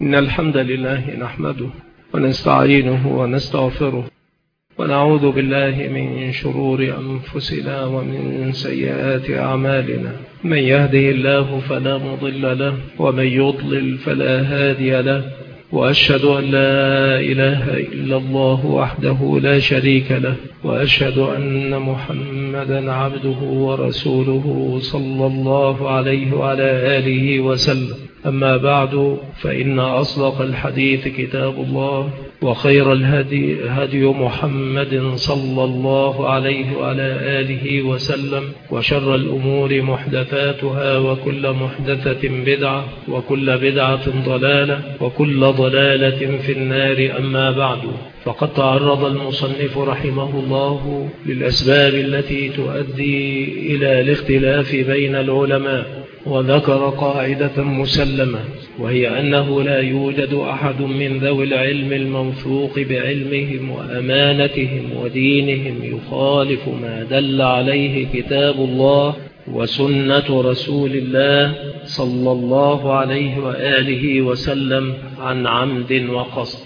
إن الحمد لله نحمده ونستعينه ونستغفره ونعوذ بالله من شرور أنفسنا ومن سيئات أعمالنا. من يهده الله فلا مضل له ومن يضلل فلا هادي له، وأشهد أن لا إله إلا الله وحده لا شريك له، وأشهد أن محمدا عبده ورسوله صلى الله عليه وعلى آله وسلم. أما بعد، فإن أصدق الحديث كتاب الله، وخير الهدي هدي محمد صلى الله عليه وعلى آله وسلم، وشر الأمور محدثاتها، وكل محدثة بدعة، وكل بدعة ضلالة، وكل ضلالة في النار. أما بعد، فقد تعرض المصنف رحمه الله للأسباب التي تؤدي إلى الاختلاف بين العلماء، وذكر قاعدة مسلمة، وهي أنه لا يوجد أحد من ذوي العلم الموثوق بعلمهم وأمانتهم ودينهم يخالف ما دل عليه كتاب الله وسنة رسول الله صلى الله عليه وآله وسلم عن عمد وقصد،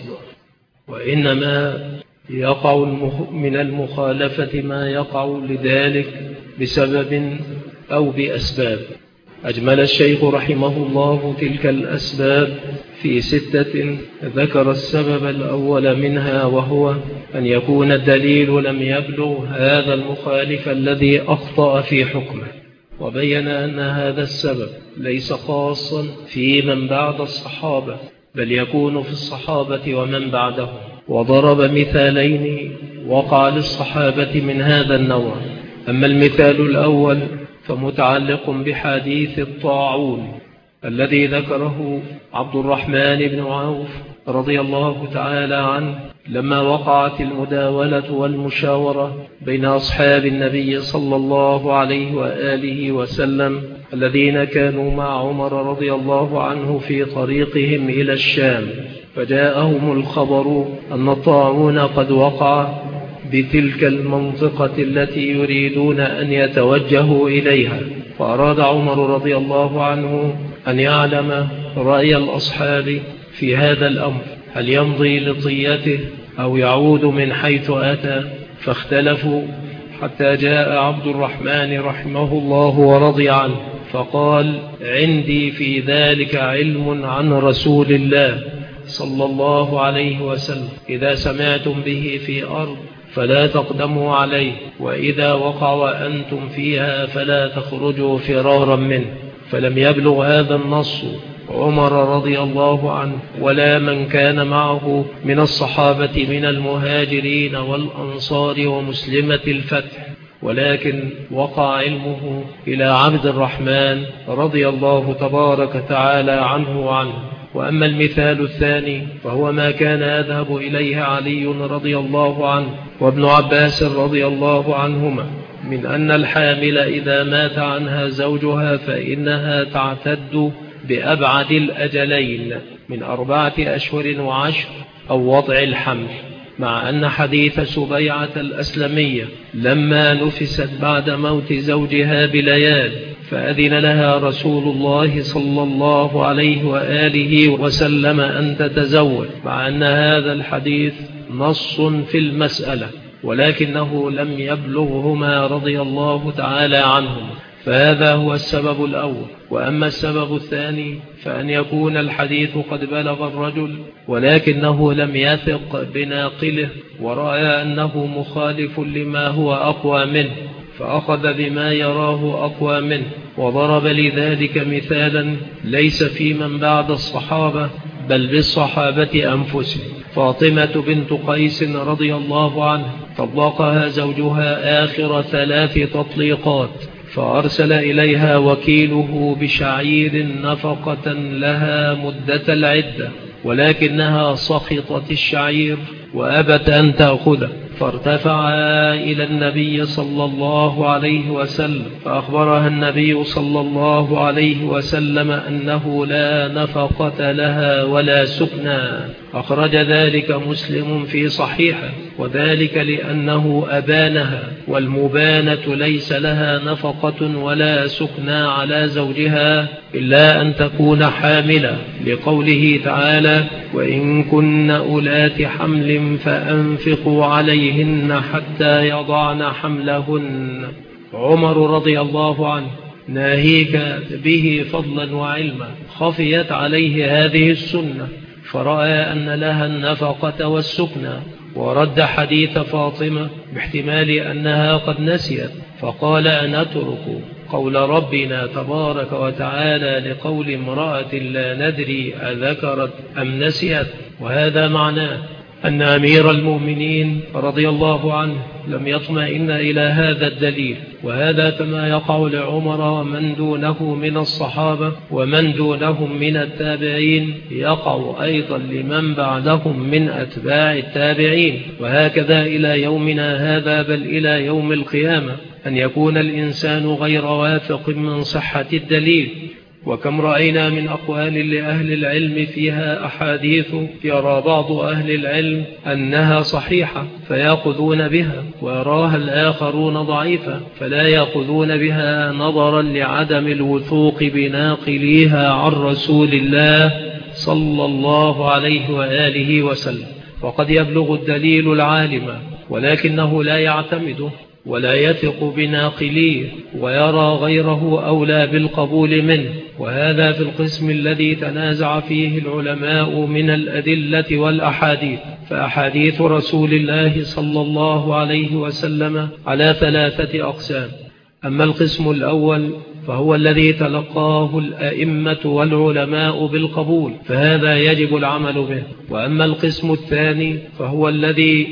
وإنما يقع من المخالفة ما يقع لذلك بسبب أو بأسباب. أجمل الشيخ رحمه الله تلك الأسباب في 6، ذكر السبب الأول منها، وهو أن يكون الدليل لم يبلغ هذا المخالف الذي أخطأ في حكمه، وبين أن هذا السبب ليس خاصا في من بعد الصحابة، بل يكون في الصحابة ومن بعدهم، وضرب مثالين وقع للصحابة من هذا النوع. أما المثال الأول فمتعلق بحديث الطاعون الذي ذكره عبد الرحمن بن عوف رضي الله تعالى عنه، لما وقعت المداولة والمشاورة بين أصحاب النبي صلى الله عليه وآله وسلم الذين كانوا مع عمر رضي الله عنه في طريقهم إلى الشام، فجاءهم الخبر أن الطاعون قد وقع بتلك المنطقة التي يريدون أن يتوجهوا إليها، فأراد عمر رضي الله عنه أن يعلم رأي الأصحاب في هذا الأمر، هل يمضي لطيته أو يعود من حيث أتى؟ فاختلفوا حتى جاء عبد الرحمن رحمه الله ورضي عنه فقال: عندي في ذلك علم عن رسول الله صلى الله عليه وسلم، إذا سمعتم به في أرض فلا تقدموا عليه، وإذا وقع وأنتم فيها فلا تخرجوا فرارا منه. فلم يبلغ هذا النص عمر رضي الله عنه ولا من كان معه من الصحابة من المهاجرين والأنصار ومسلمة الفتح، ولكن وقع علمه إلى عبد الرحمن رضي الله تبارك تعالى عنه وعنه. وأما المثال الثاني فهو ما كان يذهب إليه علي رضي الله عنه وابن عباس رضي الله عنهما، من أن الحامل إذا مات عنها زوجها فإنها تعتد بأبعد الأجلين من 4 أشهر و10 أو وضع الحمل، مع أن حديث سبيعة الأسلمية لما نفست بعد موت زوجها بليال فأذن لها رسول الله صلى الله عليه وآله وسلم أن تتزوج، مع أن هذا الحديث نص في المسألة، ولكنه لم يبلغهما رضي الله تعالى عنهم. فهذا هو السبب الأول. وأما السبب الثاني فأن يكون الحديث قد بلغ الرجل ولكنه لم يثق بناقله، ورأى أنه مخالف لما هو أقوى منه، فأخذ بما يراه أقوى منه، وضرب لذلك مثالا ليس في من بعد الصحابة بل بالصحابة أنفسهم. فاطمة بنت قيس رضي الله عنه طلقها زوجها آخر 3 تطليقات، فأرسل إليها وكيله بشعير نفقة لها مدة العدة، ولكنها سخطت الشعير وأبت أن تأخذه، فارتفعا إلى النبي صلى الله عليه وسلم، فأخبرها النبي صلى الله عليه وسلم أنه لا نفقة لها ولا سكنى. أخرج ذلك مسلم في صحيحه، وذلك لأنه أبانها، والمبانة ليس لها نفقة ولا سكنى على زوجها إلا أن تكون حاملة، لقوله تعالى: وإن كن أولات حمل فأنفقوا عليهن حتى يضعن حملهن. عمر رضي الله عنه ناهيك به فضلا وعلما، خفيت عليه هذه السنة، فرأى أن لها النفقة والسكنى، ورد حديث فاطمة باحتمال أنها قد نسيت، فقال: أنترك قول ربنا تبارك وتعالى لقول امرأة لا ندري أذكرت أم نسيت؟ وهذا معناه أن أمير المؤمنين رضي الله عنه لم يطمئن إلى هذا الدليل، وهذا كما يقع لعمر ومن دونه من الصحابة ومن دونهم من التابعين يقع أيضا لمن بعدهم من أتباع التابعين، وهكذا إلى يومنا هذا، بل إلى يوم القيامة، أن يكون الإنسان غير واثق من صحة الدليل. وكم رأينا من أقوال لأهل العلم فيها أحاديث يرى بعض أهل العلم أنها صحيحة فيأخذون بها، ويراها الآخرون ضعيفة فلا يأخذون بها، نظرا لعدم الوثوق بناقليها عن رسول الله صلى الله عليه وآله وسلم. وقد يبلغ الدليل العالم ولكنه لا يعتمده ولا يثق بناقليه، ويرى غيره أولى بالقبول منه، وهذا في القسم الذي تنازع فيه العلماء من الأدلة والأحاديث. فأحاديث رسول الله صلى الله عليه وسلم على 3 أقسام: أما القسم الأول فهو الذي تلقاه الأئمة والعلماء بالقبول، فهذا يجب العمل به. وأما القسم الثاني فهو الذي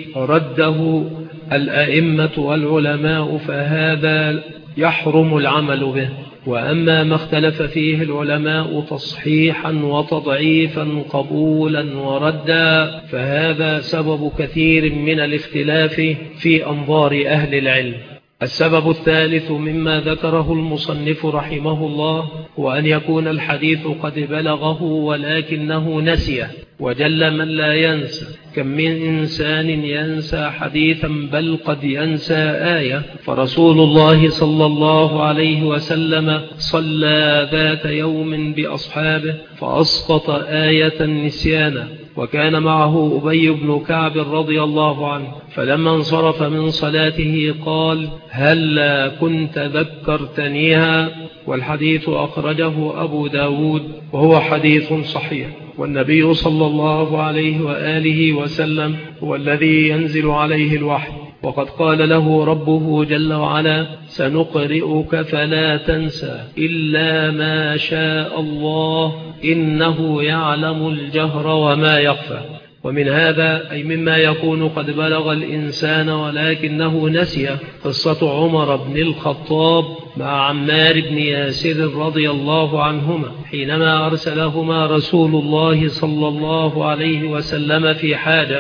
رده الأئمة والعلماء، فهذا يحرم العمل به. وأما ما اختلف فيه العلماء تصحيحا وتضعيفا قبولا وردا، فهذا سبب كثير من الاختلاف في أنظار أهل العلم. السبب الثالث مما ذكره المصنف رحمه الله هو أن يكون الحديث قد بلغه ولكنه نسيه، وجل من لا ينسى، كم من إنسان ينسى حديثا بل قد ينسى آية. فرسول الله صلى الله عليه وسلم صلى ذات يوم بأصحابه فأسقط آية نسيانا، وكان معه أبي بن كعب رضي الله عنه، فلما انصرف من صلاته قال: هلا كنت ذكرتنيها؟ والحديث أخرجه أبو داود وهو حديث صحيح. والنبي صلى الله عليه وآله وسلم هو الذي ينزل عليه الوحي، وقد قال له ربه جل وعلا: سنقرئك فلا تنسى إلا ما شاء الله إنه يعلم الجهر وما يخفى. ومن هذا أي مما يكون قد بلغ الإنسان ولكنه نسي قصة عمر بن الخطاب مع عمار بن ياسر رضي الله عنهما حينما أرسلهما رسول الله صلى الله عليه وسلم في حاجة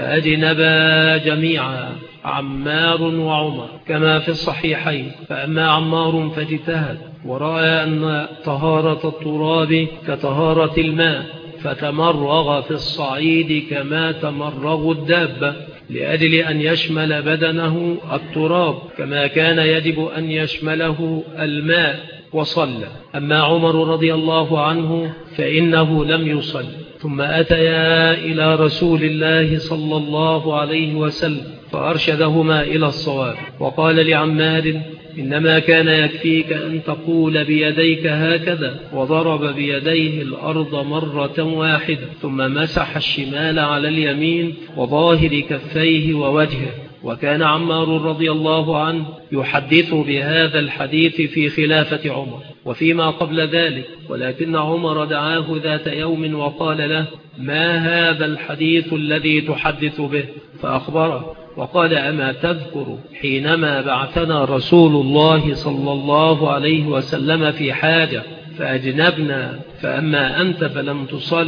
فأجنبا جميعا عمار وعمر كما في الصحيحين. فأما عمار فاجتهد ورأى أن طهارة التراب كطهارة الماء فتمرغ في الصعيد كما تمرغ الدابة لأجل أن يشمل بدنه التراب كما كان يجب أن يشمله الماء وصلى. أما عمر رضي الله عنه فإنه لم يصل، ثم أتيا إلى رسول الله صلى الله عليه وسلم فأرشدهما إلى الصواب، وقال لعمار: إنما كان يكفيك أن تقول بيديك هكذا، وضرب بيديه الأرض مرة واحدة، ثم مسح الشمال على اليمين وظاهر كفيه ووجهه. وكان عمار رضي الله عنه يحدث بهذا الحديث في خلافة عمر وفيما قبل ذلك، ولكن عمر دعاه ذات يوم وقال له: ما هذا الحديث الذي تحدث به؟ فأخبره وقال: أما تذكر حينما بعثنا رسول الله صلى الله عليه وسلم في حاجة فأجنبنا، فأما أنت فلم تصل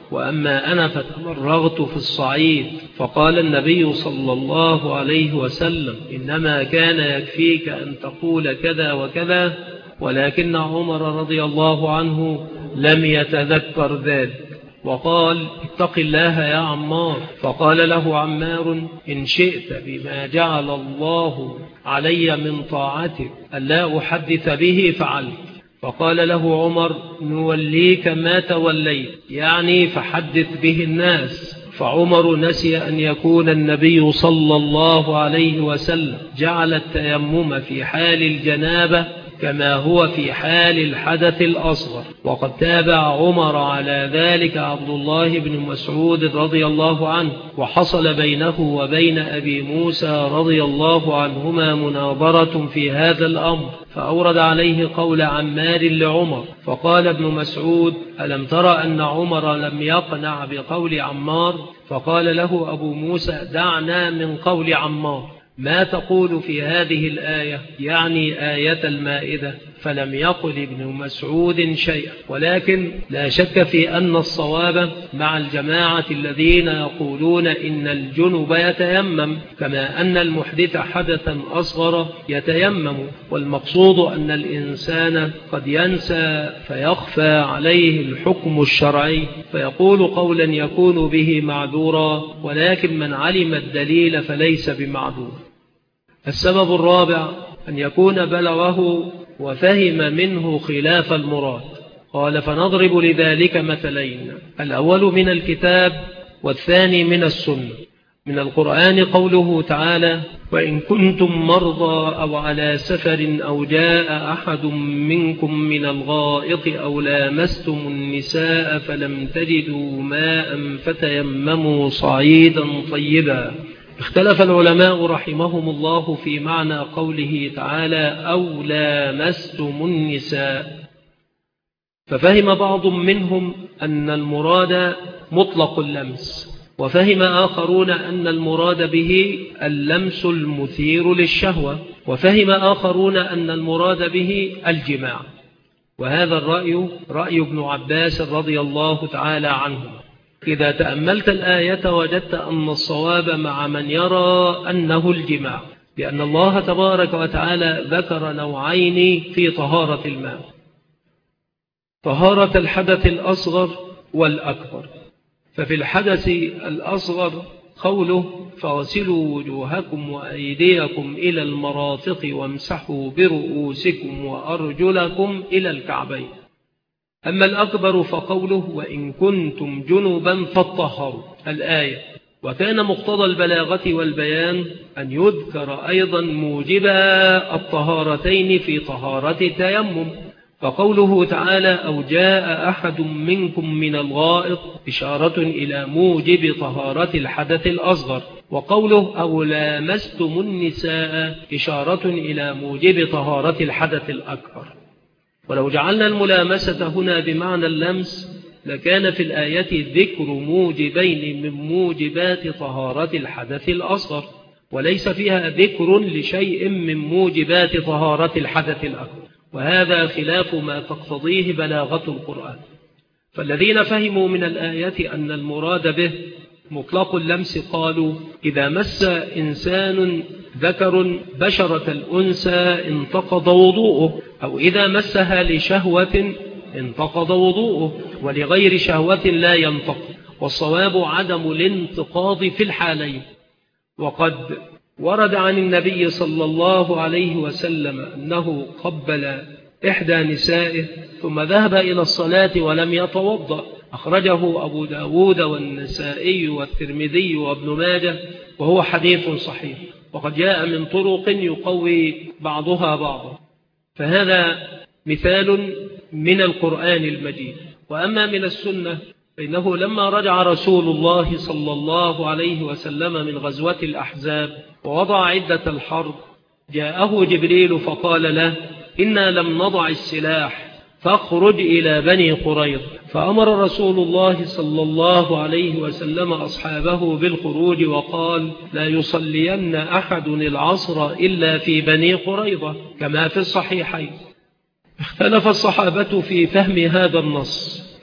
وأما أنا فتمرغت في الصعيد. فقال النبي صلى الله عليه وسلم: إنما كان يكفيك أن تقول كذا وكذا، ولكن عمر رضي الله عنه لم يتذكر ذلك، وقال: اتق الله يا عمار. فقال له عمار: إن شئت بما جعل الله علي من طاعتك ألا أحدث به فعلت. فقال له عمر: نوليك ما توليت، يعني فحدث به الناس. فعمر نسي أن يكون النبي صلى الله عليه وسلم جعل التيمم في حال الجنابة كما هو في حال الحدث الأصغر. وقد تابع عمر على ذلك عبد الله بن مسعود رضي الله عنه، وحصل بينه وبين أبي موسى رضي الله عنهما مناظرة في هذا الأمر، فأورد عليه قول عمار لعمر. فقال ابن مسعود: ألم ترى أن عمر لم يقنع بقول عمار؟ فقال له أبو موسى: دعنا من قول عمار، ما تقول في هذه الآية؟ يعني آية المائدة. فلم يقل ابن مسعود شيئا، ولكن لا شك في أن الصواب مع الجماعة الذين يقولون إن الجنب يتيمم، كما أن المحدث حدثا أصغر يتيمم. والمقصود أن الإنسان قد ينسى فيخفى عليه الحكم الشرعي فيقول قولا يكون به معذورا، ولكن من علم الدليل فليس بمعذور. السبب الرابع أن يكون بلغه وفهم منه خلاف المراد. قال: فنضرب لذلك مثلين، الأول من الكتاب والثاني من السنة. من القرآن قوله تعالى: وإن كنتم مرضى أو على سفر أو جاء أحد منكم من الغائط أو لامستم النساء فلم تجدوا ماء فتيمموا صعيدا طيبا. اختلف العلماء رحمهم الله في معنى قوله تعالى: أو لامستم النساء، ففهم بعض منهم أن المراد مطلق اللمس، وفهم آخرون أن المراد به اللمس المثير للشهوة، وفهم آخرون أن المراد به الجماع. وهذا الرأي رأي ابن عباس رضي الله تعالى عنه. إذا تأملت الآية وجدت أن الصواب مع من يرى أنه الجماع، لأن الله تبارك وتعالى ذكر نوعين في طهارة الماء: طهارة الحدث الأصغر والأكبر. ففي الحدث الأصغر قوله: فاغسلوا وجوهكم وأيديكم إلى المرافق وامسحوا برؤوسكم وأرجلكم إلى الكعبين. أما الأكبر فقوله: وإن كنتم جنبا فاطهروا الآية. وكان مقتضى البلاغة والبيان أن يذكر أيضا موجبا الطهارتين في طهارة التيمم، فقوله تعالى: أو جاء أحد منكم من الغائط إشارة إلى موجب طهارة الحدث الأصغر، وقوله: أو لامستم النساء إشارة إلى موجب طهارة الحدث الأكبر. ولو جعلنا الملامسة هنا بمعنى اللمس لكان في الآية ذكر موجبين من موجبات طهارة الحدث الأصغر، وليس فيها ذكر لشيء من موجبات طهارة الحدث الأكبر، وهذا خلاف ما تقتضيه بلاغة القرآن. فالذين فهموا من الآية أن المراد به مطلق اللمس قالوا: إذا مس إنسان ذكر بشرة الأنثى انتقض وضوءه، أو إذا مسها لشهوة انتقض وضوءه، ولغير شهوة لا ينتقض. والصواب عدم الانتقاض في الحالين. وقد ورد عن النبي صلى الله عليه وسلم أنه قبل إحدى نسائه ثم ذهب إلى الصلاة ولم يتوضأ، أخرجه أبو داود والنسائي والترمذي وابن ماجه، وهو حديث صحيح، وقد جاء من طرق يقوي بعضها بعضا. فهذا مثال من القرآن المجيد. وأما من السنة فإنه لما رجع رسول الله صلى الله عليه وسلم من غزوة الأحزاب ووضع عدة الحرب، جاءه جبريل فقال له: إنا لم نضع السلاح فاخرج إلى بني قريظة. فأمر رسول الله صلى الله عليه وسلم أصحابه بالخروج وقال: لا يصلين أحد العصر إلا في بني قريظة، كما في الصحيحين. اختلف الصحابة في فهم هذا النص،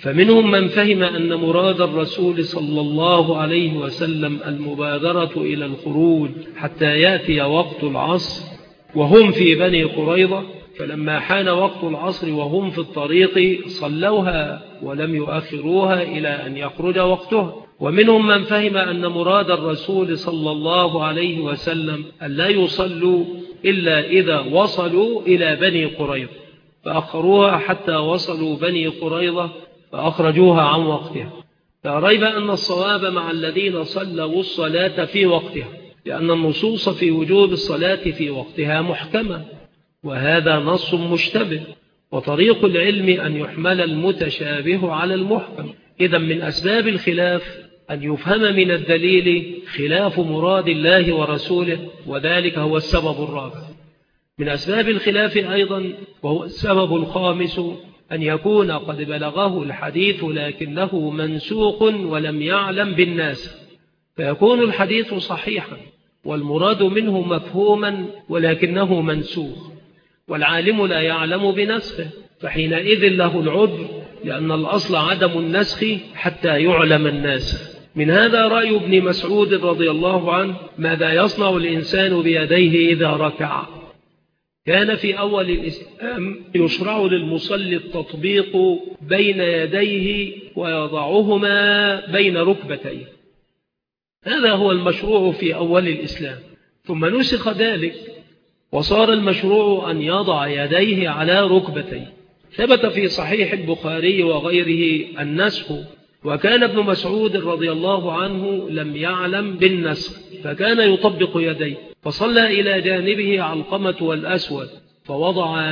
فمنهم من فهم أن مراد الرسول صلى الله عليه وسلم المبادرة إلى الخروج حتى يأتي وقت العصر وهم في بني قريظة، فلما حان وقت العصر وهم في الطريق صلوها ولم يؤخروها إلى أن يخرج وقتها. ومنهم من فهم أن مراد الرسول صلى الله عليه وسلم أن لا يصلوا إلا إذا وصلوا إلى بني قريظة، فأخروها حتى وصلوا بني قريظة فأخرجوها عن وقتها. لا ريب أن الصواب مع الذين صلوا الصلاة في وقتها، لأن النصوص في وجوب الصلاة في وقتها محكمة، وهذا نص مشتبه، وطريق العلم أن يحمل المتشابه على المحكم. إذا من أسباب الخلاف أن يفهم من الدليل خلاف مراد الله ورسوله، وذلك هو السبب الرابع. من أسباب الخلاف أيضا وهو السبب الخامس أن يكون قد بلغه الحديث لكنه منسوق ولم يعلم بالناس، فيكون الحديث صحيحا والمراد منه مفهوما ولكنه منسوخ، والعالم لا يعلم بنسخه، فحينئذ له العذر، لأن الأصل عدم النسخ حتى يعلم الناسخ. من هذا رأي ابن مسعود رضي الله عنه: ماذا يصنع الإنسان بيديه إذا ركع؟ كان في أول الإسلام يشرع للمصلي التطبيق بين يديه ويضعهما بين ركبتيه، هذا هو المشروع في أول الإسلام، ثم نسخ ذلك وصار المشروع أن يضع يديه على ركبتيه. ثبت في صحيح البخاري وغيره النسخ، وكان ابن مسعود رضي الله عنه لم يعلم بالنسخ فكان يطبق يديه، فصلى إلى جانبه علقمة والأسود فوضع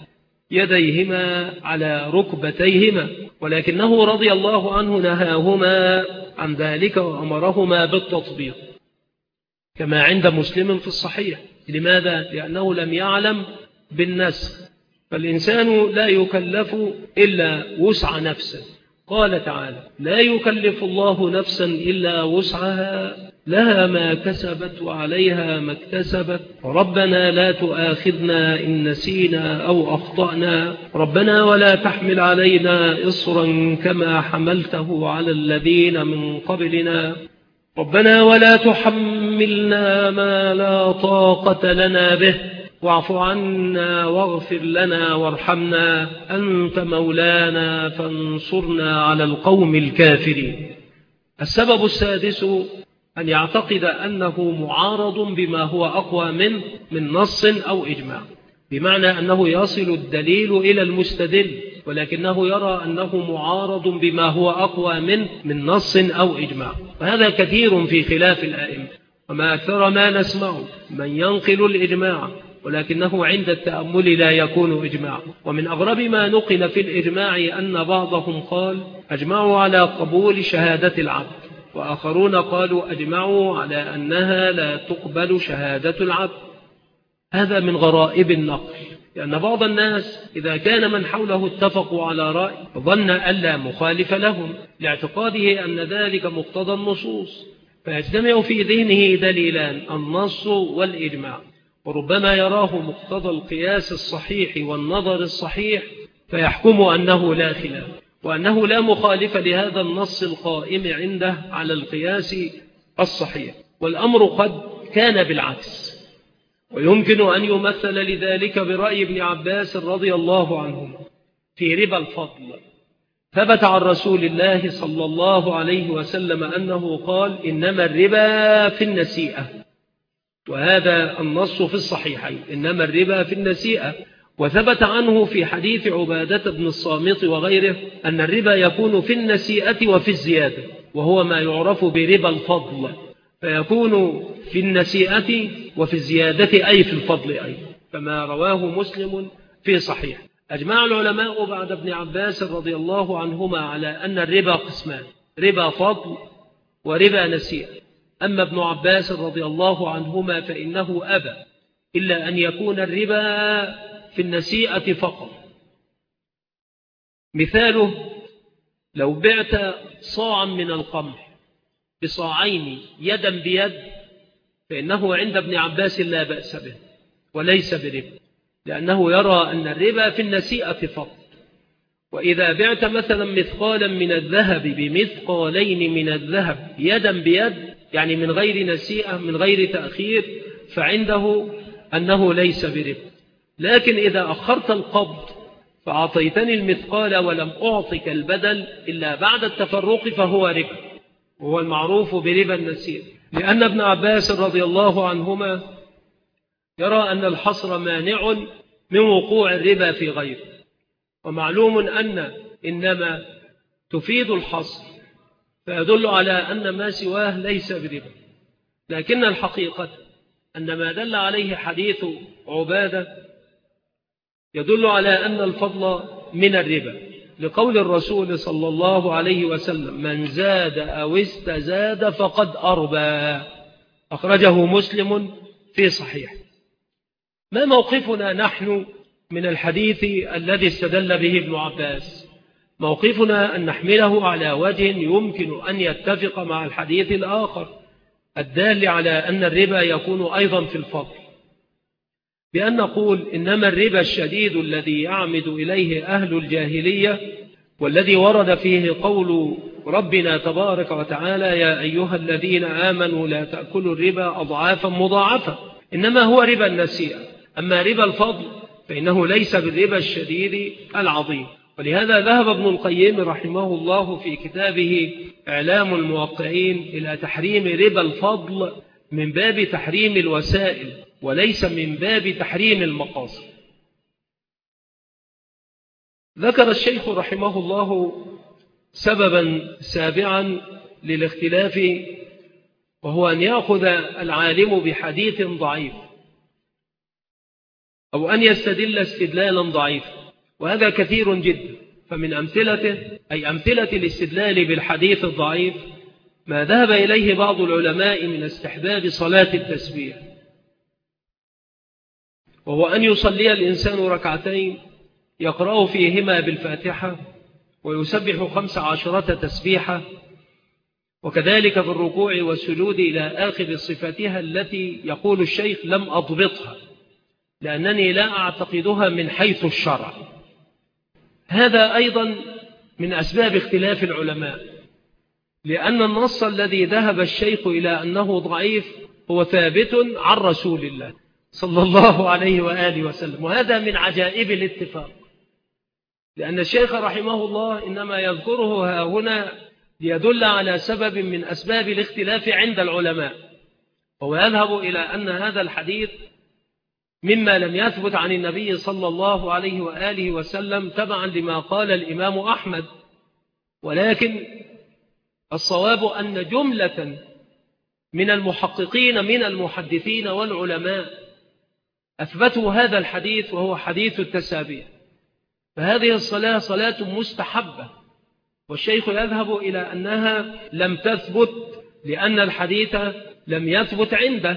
يديهما على ركبتيهما، ولكنه رضي الله عنه نهاهما عن ذلك وأمرهما بالتطبيق كما عند مسلم في الصحيح. لماذا؟ لأنه لم يعلم بالنسخ، فالإنسان لا يكلف إلا وسع نفسه. قال تعالى: لا يكلف الله نفسا إلا وسعها لها ما كسبت وعليها ما اكتسبت ربنا لا تؤاخذنا إن نسينا أو أخطأنا ربنا ولا تحمل علينا إصرا كما حملته على الذين من قبلنا ربنا ولا تحملنا ما لا طاقة لنا به واعف عنا واغفر لنا وارحمنا أنت مولانا فانصرنا على القوم الكافرين. السبب السادس أن يعتقد أنه معارض بما هو أقوى من نص أو إجماع، بمعنى أنه يصل الدليل إلى المستدل ولكنه يرى أنه معارض بما هو أقوى من نص أو إجماع، وهذا كثير في خلاف الآئمة، وما أكثر ما نسمع من ينقل الإجماع ولكنه عند التأمل لا يكون إجماع. ومن أغرب ما نقل في الإجماع أن بعضهم قال أجمعوا على قبول شهادة العبد، وآخرون قالوا أجمعوا على أنها لا تقبل شهادة العبد. هذا من غرائب النقل، لأن بعض الناس إذا كان من حوله اتفقوا على رأي ظن ألا مخالف لهم لاعتقاده أن ذلك مقتضى النصوص، فيجتمع في ذهنه دليلان: النص والإجماع، وربما يراه مقتضى القياس الصحيح والنظر الصحيح فيحكم أنه لا خلاف وأنه لا مخالف لهذا النص القائم عنده على القياس الصحيح، والأمر قد كان بالعكس. ويمكن أن يمثل لذلك برأي ابن عباس رضي الله عنهما في ربا الفضل. ثبت عن رسول الله صلى الله عليه وسلم أنه قال إنما الربا في النسيئة، وهذا النص في الصحيحين، إنما الربا في النسيئة. وثبت عنه في حديث عبادة بن الصامت وغيره أن الربا يكون في النسيئة وفي الزيادة، وهو ما يعرف بربا الفضل، فيكون في النسيئة وفي الزيادة أي في الفضل أي، كما رواه مسلم في صحيح. أجمع العلماء بعد ابن عباس رضي الله عنهما على أن الربا قسمان: ربا فضل وربا نسيئة. أما ابن عباس رضي الله عنهما فإنه أبى إلا أن يكون الربا في النسيئة فقط. مثاله: لو بعت صاعا من القمح بصاعين يدا بيد فإنه عند ابن عباس لا بأس به وليس بربا، لأنه يرى أن الربا في النسيئة فقط. وإذا بعت مثلا مثقالا من الذهب بمثقالين من الذهب يدا بيد، يعني من غير نسيئة من غير تأخير، فعنده أنه ليس بربا. لكن إذا أخرت القبض فأعطيتني المثقال ولم أعطك البدل إلا بعد التفرق فهو ربا، وهو المعروف بربا النسيئة. لأن ابن عباس رضي الله عنهما يرى أن الحصر مانع من وقوع الربا في غيره، ومعلوم أن إنما تفيد الحصر فيدل على أن ما سواه ليس بربا. لكن الحقيقة أن ما دل عليه حديث عبادة يدل على أن الفضل من الربا، لقول الرسول صلى الله عليه وسلم: من زاد أو استزاد فقد أربى، أخرجه مسلم في صحيح. ما موقفنا نحن من الحديث الذي استدل به ابن عباس؟ موقفنا أن نحمله على وجه يمكن أن يتفق مع الحديث الآخر الدال على أن الربا يكون أيضا في الفضل، بأن نقول إنما الربا الشديد الذي يعمد إليه أهل الجاهلية، والذي ورد فيه قول ربنا تبارك وتعالى: يا أيها الذين آمنوا لا تأكلوا الربا أضعافا مضاعفة، إنما هو ربا النسيئة. أما ربا الفضل فإنه ليس بالربا الشديد العظيم. ولهذا ذهب ابن القيم رحمه الله في كتابه إعلام الموقعين إلى تحريم ربا الفضل من باب تحريم الوسائل وليس من باب تحريم المقاصد. ذكر الشيخ رحمه الله سببا سابعا للاختلاف، وهو أن يأخذ العالم بحديث ضعيف أو أن يستدل استدلالا ضعيفا، وهذا كثير جدا. فمن أمثلته أي أمثلة الاستدلال بالحديث الضعيف ما ذهب إليه بعض العلماء من استحباب صلاة التسبيح، وهو أن يصلي الإنسان ركعتين يقرأ فيهما بالفاتحة ويسبح 15 تسبيحة، وكذلك في الركوع والسجود إلى آخر صفاتها التي يقول الشيخ لم أضبطها لأنني لا أعتقدها من حيث الشرع. هذا أيضا من أسباب اختلاف العلماء، لأن النص الذي ذهب الشيخ إلى أنه ضعيف هو ثابت عن رسول الله صلى الله عليه وآله وسلم، وهذا من عجائب الاتفاق، لأن الشيخ رحمه الله إنما يذكره هنا ليدل على سبب من أسباب الاختلاف عند العلماء، وهو يذهب إلى أن هذا الحديث مما لم يثبت عن النبي صلى الله عليه وآله وسلم تبعا لما قال الإمام أحمد. ولكن الصواب أن جملة من المحققين من المحدثين والعلماء أثبتوا هذا الحديث، وهو حديث التسابيح. فهذه الصلاة صلاة مستحبة، والشيخ يذهب إلى أنها لم تثبت لأن الحديث لم يثبت عنده،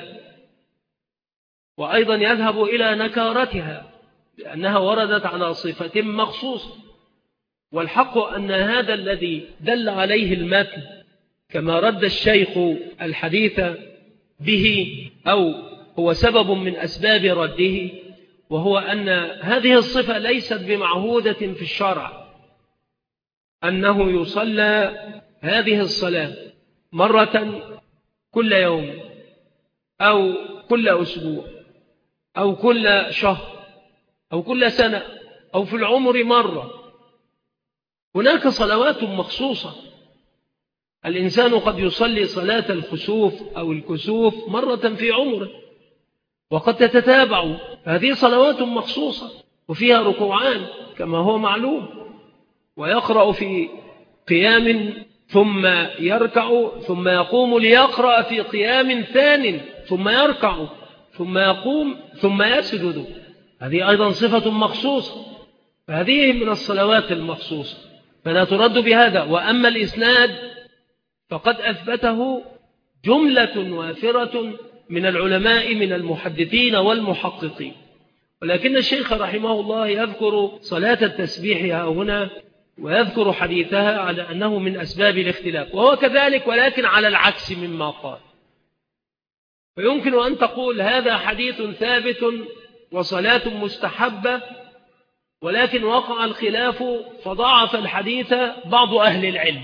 وأيضا يذهب إلى نكارتها لأنها وردت على صفة مخصوصة. والحق أن هذا الذي دل عليه المتن كما رد الشيخ الحديث به أو هو سبب من أسباب رده، وهو أن هذه الصفة ليست بمعهودة في الشرع، أنه يصلى هذه الصلاة مرة كل يوم أو كل أسبوع أو كل شهر أو كل سنة أو في العمر مرة. هناك صلوات مخصوصة، الإنسان قد يصلي صلاة الخسوف أو الكسوف مرة في عمره وقد تتتابع، هذه صلوات مخصوصة وفيها ركوعان كما هو معلوم، ويقرأ في قيام ثم يركع ثم يقوم ليقرأ في قيام ثان ثم يركع ثم يقوم ثم يسجد، هذه أيضا صفة مخصوصة، فهذه من الصلوات المخصوصة فلا ترد بهذا. وأما الإسناد فقد أثبته جملة وافرة من العلماء من المحدثين والمحققين، ولكن الشيخ رحمه الله يذكر صلاة التسبيح هنا ويذكر حديثها على أنه من أسباب الاختلاف، وهو كذلك ولكن على العكس مما قال. فيمكن أن تقول هذا حديث ثابت وصلاة مستحبة، ولكن وقع الخلاف فضاعف الحديث بعض أهل العلم،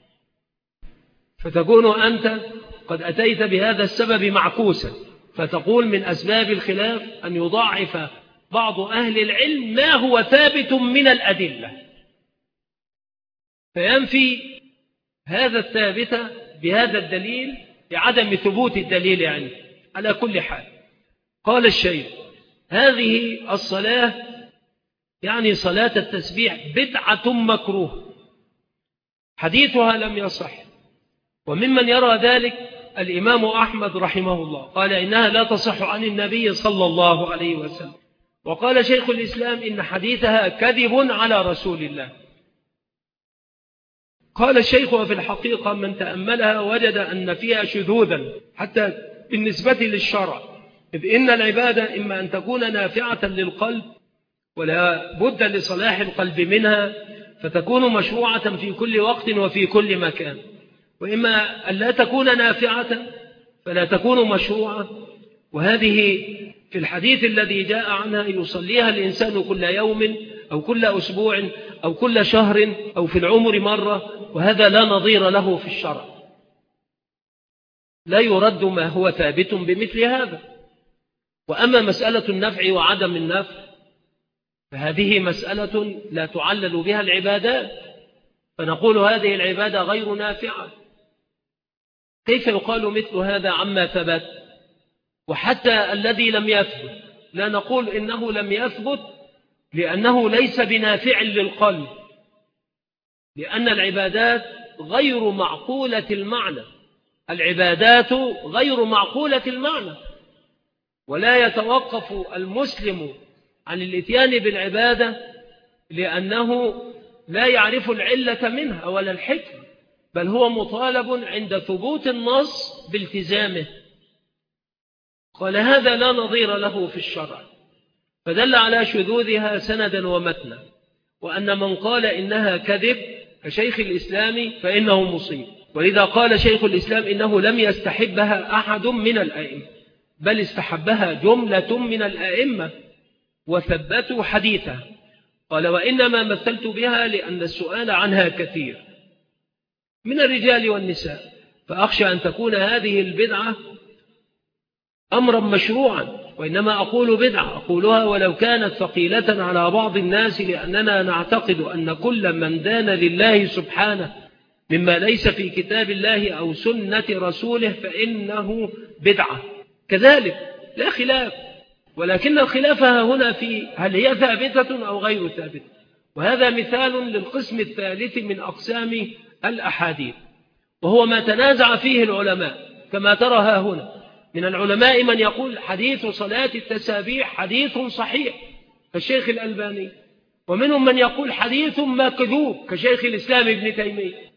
فتكون أنت قد أتيت بهذا السبب معكوسا، فتقول من أسباب الخلاف أن يضاعف بعض أهل العلم ما هو ثابت من الأدلة، فينفي هذا الثابت بهذا الدليل بعدم ثبوت الدليل عنه. على كل حال قال الشيخ: هذه الصلاة يعني صلاة التسبيح بدعة مكروه، حديثها لم يصح، وممن يرى ذلك الإمام أحمد رحمه الله، قال إنها لا تصح عن النبي صلى الله عليه وسلم. وقال شيخ الإسلام إن حديثها كذب على رسول الله. قال الشيخ: وفي الحقيقة من تأملها وجد أن فيها شذوذا حتى بالنسبة للشرع، إذ إن العبادة إما أن تكون نافعة للقلب ولا بد لصلاح القلب منها فتكون مشروعة في كل وقت وفي كل مكان، وإما أن لا تكون نافعة فلا تكون مشروعة. وهذه في الحديث الذي جاء عنها يصليها الإنسان كل يوم أو كل أسبوع أو كل شهر أو في العمر مرة، وهذا لا نظير له في الشرع، لا يرد ما هو ثابت بمثل هذا. وأما مسألة النفع وعدم النفع فهذه مسألة لا تعلل بها العبادات، فنقول هذه العبادة غير نافعة. كيف يقال مثل هذا عما ثبت؟ وحتى الذي لم يثبت لا نقول إنه لم يثبت لأنه ليس بنافع للقلب، لأن العبادات غير معقولة المعنى، العبادات غير معقولة المعنى، ولا يتوقف المسلم عن الاتيان بالعبادة لأنه لا يعرف العلة منها ولا الحكمة، بل هو مطالب عند ثبوت النص بالتزامه. قال هذا لا نظير له في الشرع، فدل على شذوذها سندا ومتنا، وأن من قال إنها كذب كشيخ الإسلام فإنه مصيب. ولذا قال شيخ الإسلام إنه لم يستحبها أحد من الأئمة، بل استحبها جملة من الأئمة وثبتوا حديثها. قال وإنما مثلت بها لأن السؤال عنها كثير من الرجال والنساء، فأخشى أن تكون هذه البدعة أمرا مشروعا، وإنما أقول بدعة أقولها ولو كانت ثقيلة على بعض الناس، لأننا نعتقد أن كل من دان لله سبحانه مما ليس في كتاب الله أو سنة رسوله فإنه بدعة، كذلك لا خلاف، ولكن الخلاف هنا في هل هي ثابتة أو غير ثابتة. وهذا مثال للقسم الثالث من أقسام الأحاديث، وهو ما تنازع فيه العلماء، كما ترى ها هنا من العلماء من يقول حديث صلاة التسابيح حديث صحيح كشيخ الألباني، ومنهم من يقول حديث مكذوب كشيخ الإسلام ابن تيمية.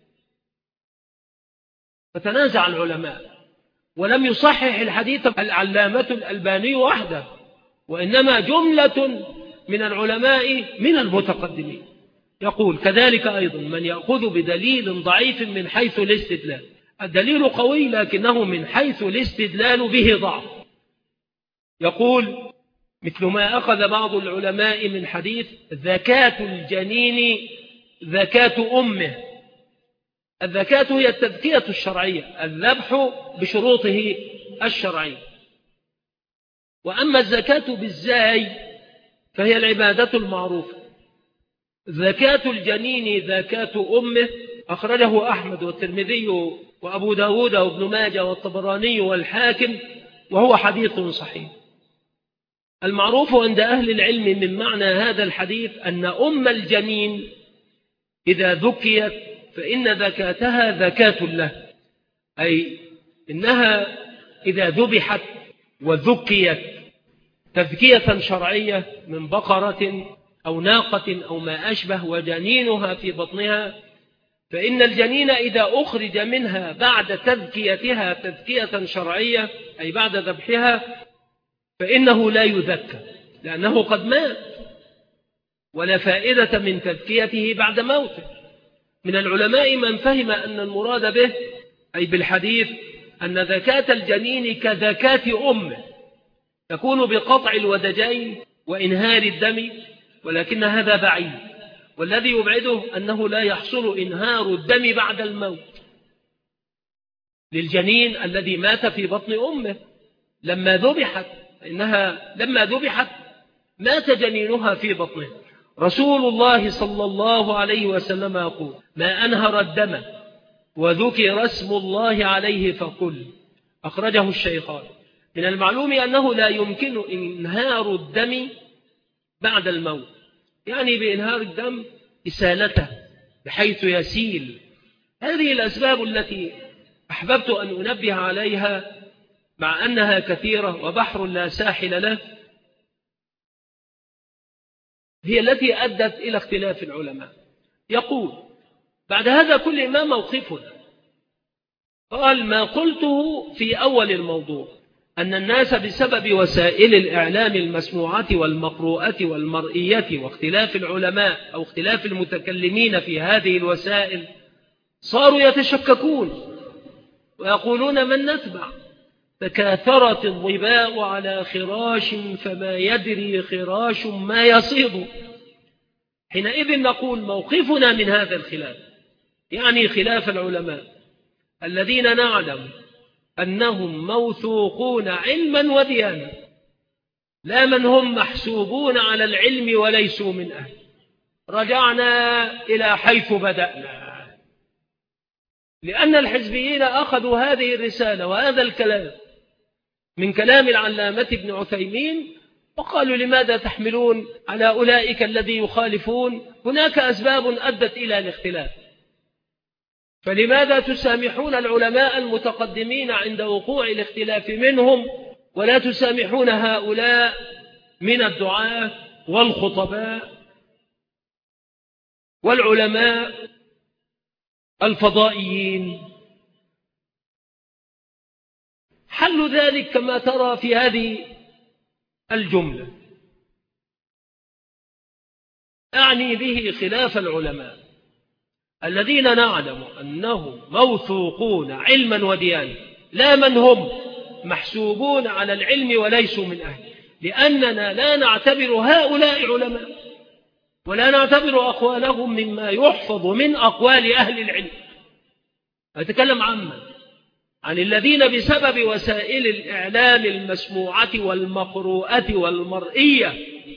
فتنازع العلماء، ولم يصحح الحديث العلامة الألباني وحده، وإنما جملة من العلماء من المتقدمين. يقول كذلك أيضا من يأخذ بدليل ضعيف من حيث الاستدلال، الدليل قوي لكنه من حيث الاستدلال به ضعف. يقول مثل ما أخذ بعض العلماء من حديث زكاة الجنين زكاة أمه. الزكاة هي التزكية الشرعية، الذبح بشروطه الشرعية. وأما الزكاة بالزاي فهي العبادة المعروفة. زكاة الجنين زكاة أمه أخرجه أحمد والترمذي وأبو داود وابن ماجه والطبراني والحاكم، وهو حديث صحيح. المعروف عند أهل العلم من معنى هذا الحديث أن أم الجنين إذا ذكيت فإن زكاتها زكاة له، أي إنها إذا ذبحت وذكيت تذكية شرعية من بقرة أو ناقة أو ما أشبه وجنينها في بطنها، فإن الجنين إذا أخرج منها بعد تذكيتها تذكية شرعية أي بعد ذبحها فإنه لا يذكى، لأنه قد مات ولا فائدة من تذكيته بعد موته. من العلماء من فهم أن المراد به أي بالحديث أن زكاة الجنين كزكاة أمه، تكون بقطع الودجين وإنهار الدم ولكن هذا بعيد، والذي يبعده أنه لا يحصل إنهار الدم بعد الموت للجنين الذي مات في بطن أمه لما ذبحت مات جنينها في بطنه. رسول الله صلى الله عليه وسلم يقول: ما أنهر الدم وذكر اسم الله عليه فكل. أخرجه الشيخان. من المعلوم أنه لا يمكن إنهار الدم بعد الموت، يعني بإنهار الدم إسالته بحيث يسيل. هذه الأسباب التي أحببت أن أنبه عليها مع أنها كثيرة وبحر لا ساحل له، هي التي أدت إلى اختلاف العلماء. يقول: بعد هذا كل ما موقفنا؟ قال: ما قلته في أول الموضوع أن الناس بسبب وسائل الإعلام المسموعة والمقروءة والمرئية واختلاف العلماء أو اختلاف المتكلمين في هذه الوسائل صاروا يتشككون ويقولون: من نتبع؟ تكاثرت الظباء على خراش فما يدري خراش ما يصيد. حينئذ نقول: موقفنا من هذا الخلاف، يعني خلاف العلماء الذين نعلم أنهم موثوقون علما وديانا، لا من هم محسوبون على العلم وليسوا من أهل. رجعنا إلى حيث بدأنا، لأن الحزبيين أخذوا هذه الرسالة وهذا الكلام من كلام العلامة ابن عثيمين وقالوا: لماذا تحملون على أولئك الذي يخالفون؟ هناك أسباب أدت إلى الاختلاف، فلماذا تسامحون العلماء المتقدمين عند وقوع الاختلاف منهم ولا تسامحون هؤلاء من الدعاة والخطباء والعلماء الفضائيين؟ حل ذلك كما ترى في هذه الجملة، أعني به خلاف العلماء الذين نعلم أنهم موثوقون علما وديانا، لا من هم محسوبون على العلم وليسوا من أهل، لأننا لا نعتبر هؤلاء علماء ولا نعتبر أقوالهم مما يحفظ من أقوال أهل العلم. أتكلم عن الذين بسبب وسائل الإعلام المسموعة والمقروءة والمرئية